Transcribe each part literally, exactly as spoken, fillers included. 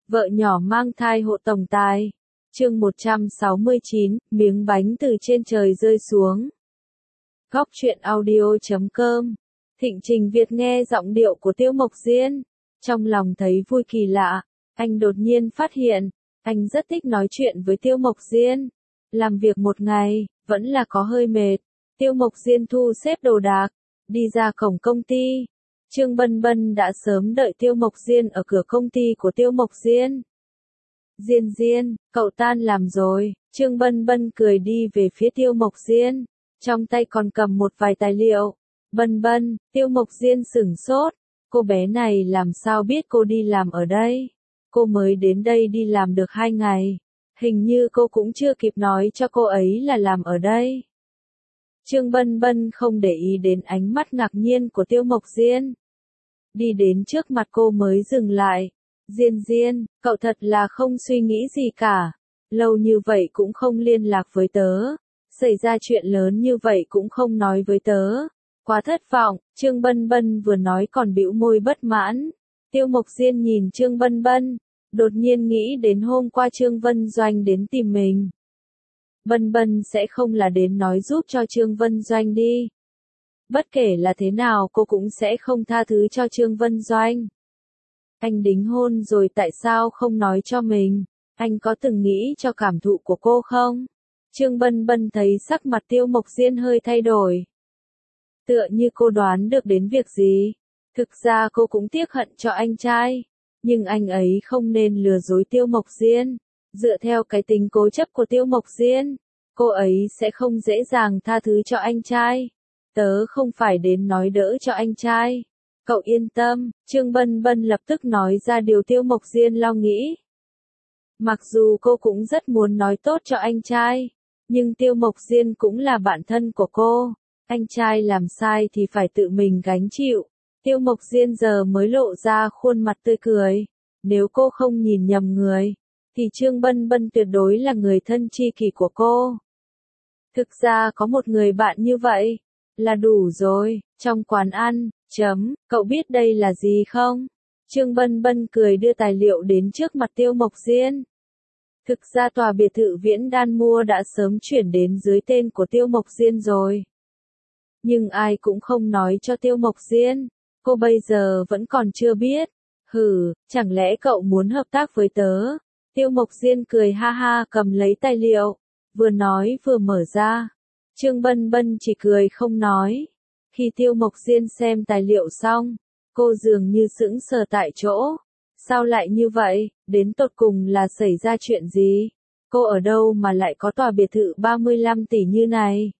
Vợ nhỏ mang thai hộ tổng tài. Chương một trăm sáu mươi chín, miếng bánh từ trên trời rơi xuống. Góc truyện audio chấm com. Thịnh Trình Việt nghe giọng điệu của Tiêu Mộc Diên, trong lòng thấy vui kỳ lạ. Anh đột nhiên phát hiện, anh rất thích nói chuyện với Tiêu Mộc Diên. Làm việc một ngày, vẫn là có hơi mệt. Tiêu Mộc Diên thu xếp đồ đạc, đi ra cổng công ty. Trương Bân Bân đã sớm đợi Tiêu Mộc Diên ở cửa công ty của Tiêu Mộc Diên. Diên Diên, cậu tan làm rồi. Trương Bân Bân cười đi về phía Tiêu Mộc Diên, trong tay còn cầm một vài tài liệu. Bân Bân, Tiêu Mộc Diên sửng sốt. Cô bé này làm sao biết cô đi làm ở đây? Cô mới đến đây đi làm được hai ngày. Hình như cô cũng chưa kịp nói cho cô ấy là làm ở đây. Trương Bân Bân không để ý đến ánh mắt ngạc nhiên của Tiêu Mộc Diên. Đi đến trước mặt cô mới dừng lại. Diên Diên, cậu thật là không suy nghĩ gì cả. Lâu như vậy cũng không liên lạc với tớ. Xảy ra chuyện lớn như vậy cũng không nói với tớ. Quá thất vọng. Trương Bân Bân vừa nói còn bĩu môi bất mãn. Tiêu Mộc Diên nhìn Trương Bân Bân, đột nhiên nghĩ đến hôm qua Trương Vân Doanh đến tìm mình. Bân Bân sẽ không là đến nói giúp cho Trương Vân Doanh đi. Bất kể là thế nào cô cũng sẽ không tha thứ cho Trương Vân Doanh. Anh đính hôn rồi tại sao không nói cho mình? Anh có từng nghĩ cho cảm thụ của cô không? Trương Bân Bân thấy sắc mặt Tiêu Mộc Diên hơi thay đổi. Tựa như cô đoán được đến việc gì. Thực ra cô cũng tiếc hận cho anh trai. Nhưng anh ấy không nên lừa dối Tiêu Mộc Diên. Dựa theo cái tính cố chấp của Tiêu Mộc Diên, cô ấy sẽ không dễ dàng tha thứ cho anh trai. Tớ không phải đến nói đỡ cho anh trai. Cậu yên tâm. Trương Bân Bân lập tức nói ra điều Tiêu Mộc Diên lo nghĩ. Mặc dù cô cũng rất muốn nói tốt cho anh trai, nhưng Tiêu Mộc Diên cũng là bạn thân của cô. Anh trai làm sai thì phải tự mình gánh chịu. Tiêu Mộc Diên giờ mới lộ ra khuôn mặt tươi cười. Nếu cô không nhìn nhầm người, thì Trương Bân Bân tuyệt đối là người thân tri kỷ của cô. Thực ra có một người bạn như vậy là đủ rồi. Trong quán ăn, chấm, cậu biết đây là gì không? Trương Bân Bân cười đưa tài liệu đến trước mặt Tiêu Mộc Diên. Thực ra tòa biệt thự Viễn Đan mua đã sớm chuyển đến dưới tên của Tiêu Mộc Diên rồi. Nhưng ai cũng không nói cho Tiêu Mộc Diên. Cô bây giờ vẫn còn chưa biết. Hừ, chẳng lẽ cậu muốn hợp tác với tớ? Tiêu Mộc Diên cười ha ha cầm lấy tài liệu, vừa nói vừa mở ra. Trương Bân Bân chỉ cười không nói. Khi Tiêu Mộc Diên xem tài liệu xong, cô dường như sững sờ tại chỗ. Sao lại như vậy? Đến tột cùng là xảy ra chuyện gì? Cô ở đâu mà lại có tòa biệt thự ba mươi lăm tỷ như này?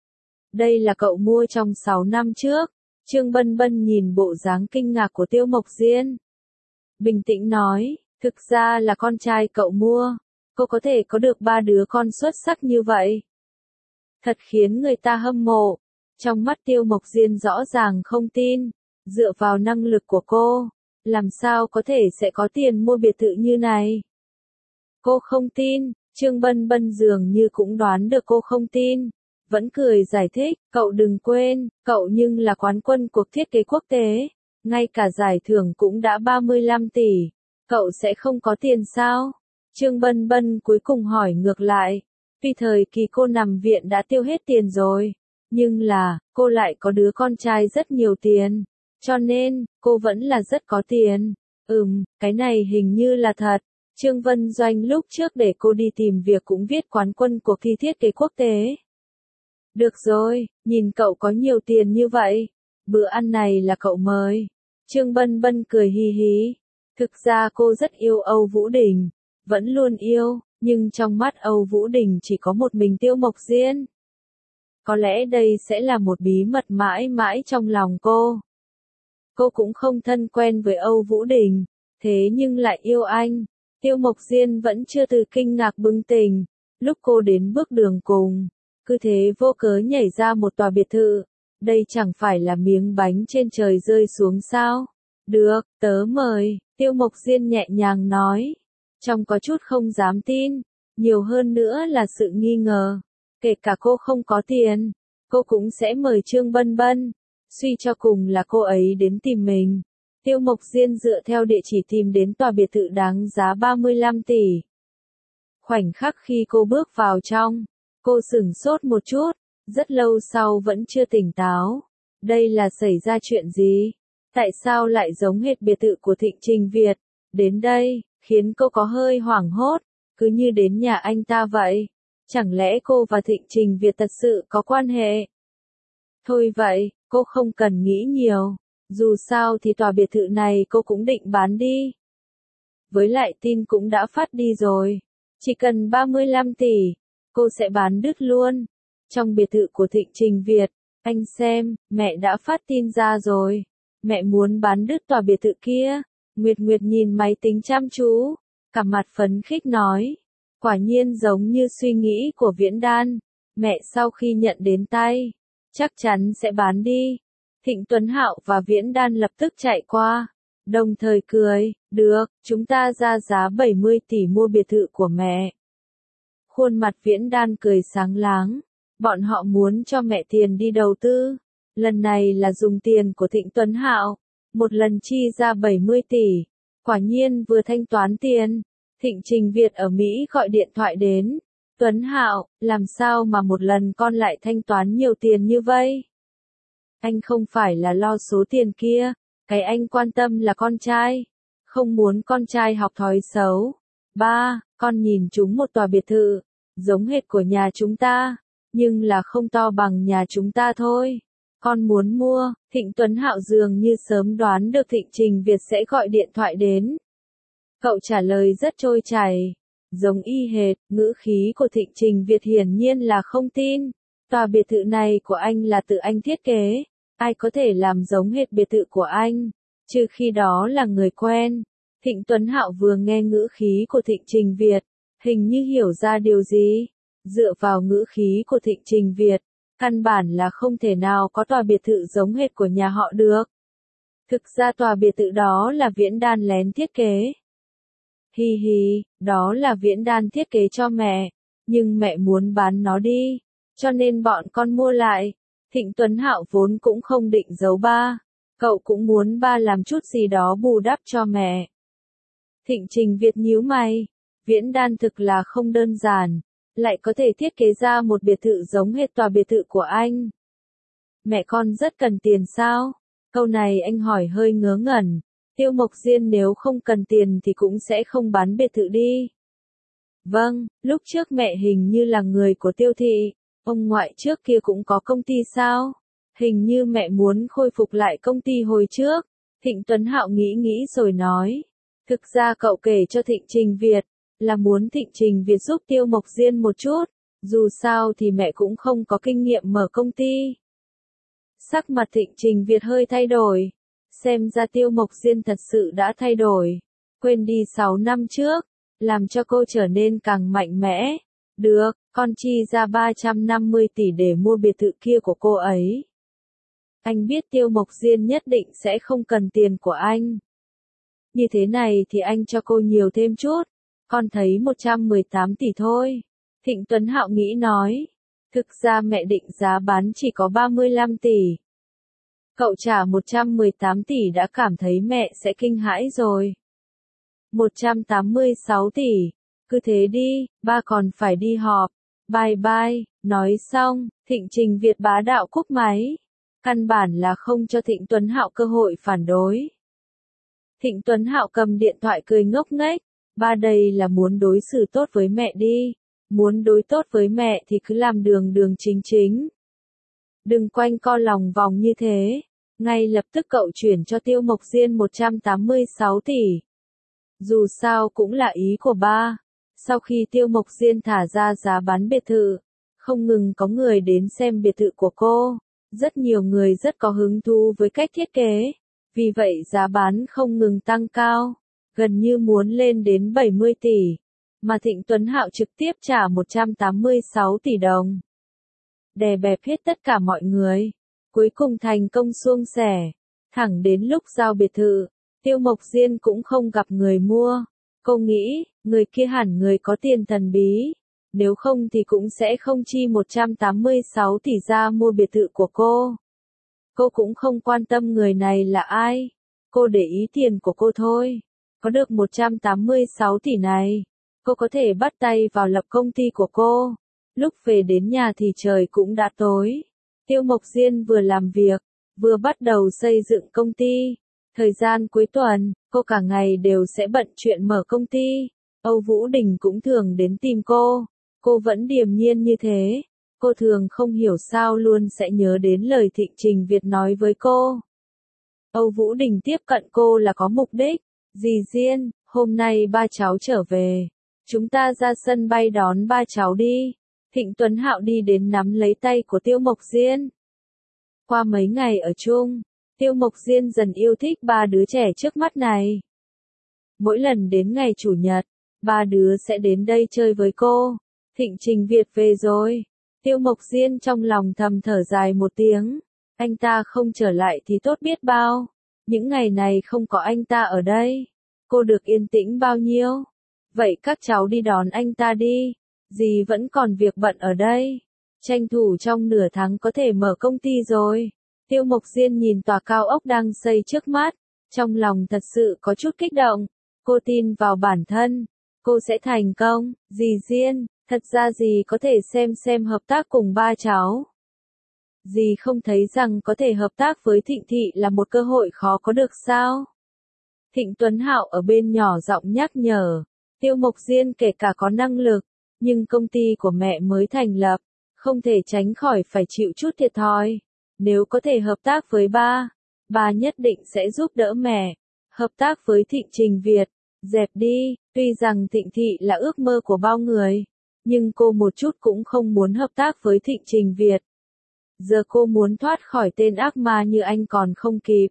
Đây là cậu mua trong sáu năm trước. Trương Bân Bân nhìn bộ dáng kinh ngạc của Tiêu Mộc Diên, bình tĩnh nói, thực ra là con trai cậu mua. Cô có thể có được ba đứa con xuất sắc như vậy, thật khiến người ta hâm mộ. Trong mắt Tiêu Mộc Diên rõ ràng không tin. Dựa vào năng lực của cô, làm sao có thể sẽ có tiền mua biệt thự như này? Cô không tin. Trương Bân Bân dường như cũng đoán được cô không tin. Vẫn cười giải thích, cậu đừng quên, cậu nhưng là quán quân cuộc thiết kế quốc tế. Ngay cả giải thưởng cũng đã ba mươi lăm tỷ. Cậu sẽ không có tiền sao? Trương Bân Bân cuối cùng hỏi ngược lại. Vì thời kỳ cô nằm viện đã tiêu hết tiền rồi. Nhưng là, cô lại có đứa con trai rất nhiều tiền. Cho nên, cô vẫn là rất có tiền. Ừm, cái này hình như là thật. Trương Vân Doanh lúc trước để cô đi tìm việc cũng viết quán quân cuộc thi thiết kế quốc tế. Được rồi, nhìn cậu có nhiều tiền như vậy. Bữa ăn này là cậu mời. Trương Bân Bân cười hì hì. Thực ra cô rất yêu Âu Vũ Đình. Vẫn luôn yêu, nhưng trong mắt Âu Vũ Đình chỉ có một mình Tiêu Mộc Diên. Có lẽ đây sẽ là một bí mật mãi mãi trong lòng cô. Cô cũng không thân quen với Âu Vũ Đình, thế nhưng lại yêu anh. Tiêu Mộc Diên vẫn chưa từ kinh ngạc bừng tỉnh. Lúc cô đến bước đường cùng, cứ thế vô cớ nhảy ra một tòa biệt thự. Đây chẳng phải là miếng bánh trên trời rơi xuống sao? Được, tớ mời. Tiêu Mộc Diên nhẹ nhàng nói. Trong có chút không dám tin. Nhiều hơn nữa là sự nghi ngờ. Kể cả cô không có tiền, cô cũng sẽ mời Trương Bân Bân. Suy cho cùng là cô ấy đến tìm mình. Tiêu Mộc Diên dựa theo địa chỉ tìm đến tòa biệt thự đáng giá ba mươi lăm tỷ. Khoảnh khắc khi cô bước vào trong, cô sửng sốt một chút, rất lâu sau vẫn chưa tỉnh táo. Đây là xảy ra chuyện gì? Tại sao lại giống hệt biệt thự của Thịnh Trình Việt? Đến đây, khiến cô có hơi hoảng hốt, cứ như đến nhà anh ta vậy. Chẳng lẽ cô và Thịnh Trình Việt thật sự có quan hệ? Thôi vậy, cô không cần nghĩ nhiều. Dù sao thì tòa biệt thự này cô cũng định bán đi. Với lại tin cũng đã phát đi rồi. Chỉ cần ba mươi lăm tỷ, cô sẽ bán đứt luôn. Trong biệt thự của Thịnh Trình Việt, anh xem, mẹ đã phát tin ra rồi. Mẹ muốn bán đứt tòa biệt thự kia. Nguyệt Nguyệt nhìn máy tính chăm chú, cả mặt phấn khích nói. Quả nhiên giống như suy nghĩ của Viễn Đan. Mẹ sau khi nhận đến tay, chắc chắn sẽ bán đi. Thịnh Tuấn Hạo và Viễn Đan lập tức chạy qua, đồng thời cười, được, chúng ta ra giá bảy mươi tỷ mua biệt thự của mẹ. Khuôn mặt Viễn Đan cười sáng láng, bọn họ muốn cho mẹ tiền đi đầu tư, lần này là dùng tiền của Thịnh Tuấn Hạo, một lần chi ra bảy mươi tỷ, quả nhiên vừa thanh toán tiền, Thịnh Trình Việt ở Mỹ gọi điện thoại đến, Tuấn Hạo, làm sao mà một lần con lại thanh toán nhiều tiền như vậy? Anh không phải là lo số tiền kia, cái anh quan tâm là con trai, không muốn con trai học thói xấu. Ba, con nhìn chúng một tòa biệt thự, giống hệt của nhà chúng ta, nhưng là không to bằng nhà chúng ta thôi. Con muốn mua, Thịnh Tuấn Hạo dường như sớm đoán được Thịnh Trình Việt sẽ gọi điện thoại đến. Cậu trả lời rất trôi chảy, giống y hệt, ngữ khí của Thịnh Trình Việt hiển nhiên là không tin. Tòa biệt thự này của anh là tự anh thiết kế, ai có thể làm giống hệt biệt thự của anh, trừ khi đó là người quen. Thịnh Tuấn Hạo vừa nghe ngữ khí của Thịnh Trình Việt, hình như hiểu ra điều gì. Dựa vào ngữ khí của Thịnh Trình Việt, căn bản là không thể nào có tòa biệt thự giống hệt của nhà họ được. Thực ra tòa biệt thự đó là Viễn Đan lén thiết kế. Hi hi, đó là Viễn Đan thiết kế cho mẹ, nhưng mẹ muốn bán nó đi, cho nên bọn con mua lại. Thịnh Tuấn Hạo vốn cũng không định giấu ba, cậu cũng muốn ba làm chút gì đó bù đắp cho mẹ. Thịnh Trình Việt nhíu mày, Viễn Đan thực là không đơn giản, lại có thể thiết kế ra một biệt thự giống hệt tòa biệt thự của anh. Mẹ con rất cần tiền sao? Câu này anh hỏi hơi ngớ ngẩn. Tiêu Mộc Diên nếu không cần tiền thì cũng sẽ không bán biệt thự đi. Vâng, lúc trước mẹ hình như là người của Tiêu thị, ông ngoại trước kia cũng có công ty sao? Hình như mẹ muốn khôi phục lại công ty hồi trước. Thịnh Tuấn Hạo nghĩ nghĩ rồi nói. Thực ra cậu kể cho Thịnh Trình Việt, là muốn Thịnh Trình Việt giúp Tiêu Mộc Diên một chút, dù sao thì mẹ cũng không có kinh nghiệm mở công ty. Sắc mặt Thịnh Trình Việt hơi thay đổi, xem ra Tiêu Mộc Diên thật sự đã thay đổi, quên đi sáu năm trước, làm cho cô trở nên càng mạnh mẽ. Được, con chi ra ba trăm năm mươi tỷ để mua biệt thự kia của cô ấy. Anh biết Tiêu Mộc Diên nhất định sẽ không cần tiền của anh. Như thế này thì anh cho cô nhiều thêm chút, con thấy một trăm mười tám tỷ thôi. Thịnh Tuấn Hạo nghĩ nói, thực ra mẹ định giá bán chỉ có ba mươi lăm tỷ. Cậu trả một trăm mười tám tỷ đã cảm thấy mẹ sẽ kinh hãi rồi. một trăm tám mươi sáu tỷ, cứ thế đi, ba còn phải đi họp. Bye bye, nói xong, Thịnh Trình Việt bá đạo cúp máy. Căn bản là không cho Thịnh Tuấn Hạo cơ hội phản đối. Thịnh Tuấn Hạo cầm điện thoại cười ngốc nghếch, ba đây là muốn đối xử tốt với mẹ đi, muốn đối tốt với mẹ thì cứ làm đường đường chính chính. Đừng quanh co lòng vòng như thế, ngay lập tức cậu chuyển cho Tiêu Mộc Diên một trăm tám mươi sáu tỷ. Dù sao cũng là ý của ba, sau khi Tiêu Mộc Diên thả ra giá bán biệt thự, không ngừng có người đến xem biệt thự của cô, rất nhiều người rất có hứng thú với cách thiết kế. Vì vậy giá bán không ngừng tăng cao, gần như muốn lên đến bảy mươi tỷ, mà Thịnh Tuấn Hạo trực tiếp trả một trăm tám mươi sáu tỷ đồng. Đè bẹp hết tất cả mọi người, cuối cùng thành công suôn sẻ, thẳng đến lúc giao biệt thự, Tiêu Mộc Diên cũng không gặp người mua. Cô nghĩ, người kia hẳn người có tiền thần bí, nếu không thì cũng sẽ không chi một trăm tám mươi sáu tỷ ra mua biệt thự của cô. Cô cũng không quan tâm người này là ai. Cô để ý tiền của cô thôi. Có được một trăm tám mươi sáu tỷ này, cô có thể bắt tay vào lập công ty của cô. Lúc về đến nhà thì trời cũng đã tối. Tiêu Mộc Diên vừa làm việc, vừa bắt đầu xây dựng công ty. Thời gian cuối tuần, cô cả ngày đều sẽ bận chuyện mở công ty. Âu Vũ Đình cũng thường đến tìm cô. Cô vẫn điềm nhiên như thế. Cô thường không hiểu sao luôn sẽ nhớ đến lời Thịnh Trình Việt nói với cô. Âu Vũ Đình tiếp cận cô là có mục đích. Dì Diên, hôm nay ba cháu trở về. Chúng ta ra sân bay đón ba cháu đi. Thịnh Tuấn Hạo đi đến nắm lấy tay của Tiêu Mộc Diên. Qua mấy ngày ở chung, Tiêu Mộc Diên dần yêu thích ba đứa trẻ trước mắt này. Mỗi lần đến ngày Chủ nhật, ba đứa sẽ đến đây chơi với cô. Thịnh Trình Việt về rồi. Tiêu Mộc Diên trong lòng thầm thở dài một tiếng. Anh ta không trở lại thì tốt biết bao. Những ngày này không có anh ta ở đây, cô được yên tĩnh bao nhiêu. Vậy các cháu đi đón anh ta đi. Dì vẫn còn việc bận ở đây. Tranh thủ trong nửa tháng có thể mở công ty rồi. Tiêu Mộc Diên nhìn tòa cao ốc đang xây trước mắt. Trong lòng thật sự có chút kích động. Cô tin vào bản thân. Cô sẽ thành công. Dì Diên, thật ra dì có thể xem xem hợp tác cùng ba cháu. Dì không thấy rằng có thể hợp tác với Thịnh Thị là một cơ hội khó có được sao? Thịnh Tuấn Hạo ở bên nhỏ giọng nhắc nhở. Tiêu Mộc Diên kể cả có năng lực, nhưng công ty của mẹ mới thành lập, không thể tránh khỏi phải chịu chút thiệt thòi. Nếu có thể hợp tác với ba, ba nhất định sẽ giúp đỡ mẹ. Hợp tác với Thịnh Trình Việt, dẹp đi. Tuy rằng Thịnh Thị là ước mơ của bao người, nhưng cô một chút cũng không muốn hợp tác với Thịnh Trình Việt. Giờ cô muốn thoát khỏi tên ác ma như anh còn không kịp.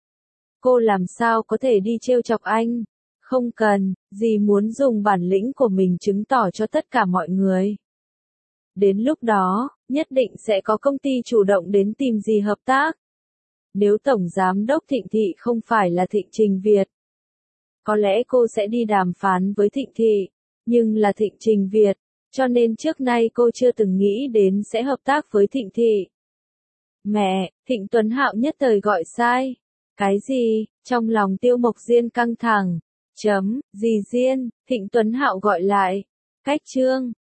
Cô làm sao có thể đi trêu chọc anh? Không cần, dì muốn dùng bản lĩnh của mình chứng tỏ cho tất cả mọi người. Đến lúc đó, nhất định sẽ có công ty chủ động đến tìm dì hợp tác. Nếu Tổng Giám đốc Thịnh Thị không phải là Thịnh Trình Việt, có lẽ cô sẽ đi đàm phán với Thịnh Thị, nhưng là Thịnh Trình Việt, cho nên trước nay cô chưa từng nghĩ đến sẽ hợp tác với Thịnh Thị. Mẹ, Thịnh Tuấn Hạo nhất thời gọi sai. Cái gì? Trong lòng Tiêu Mộc Diên căng thẳng. Chấm, dì Diên, Thịnh Tuấn Hạo gọi lại. Cách chương.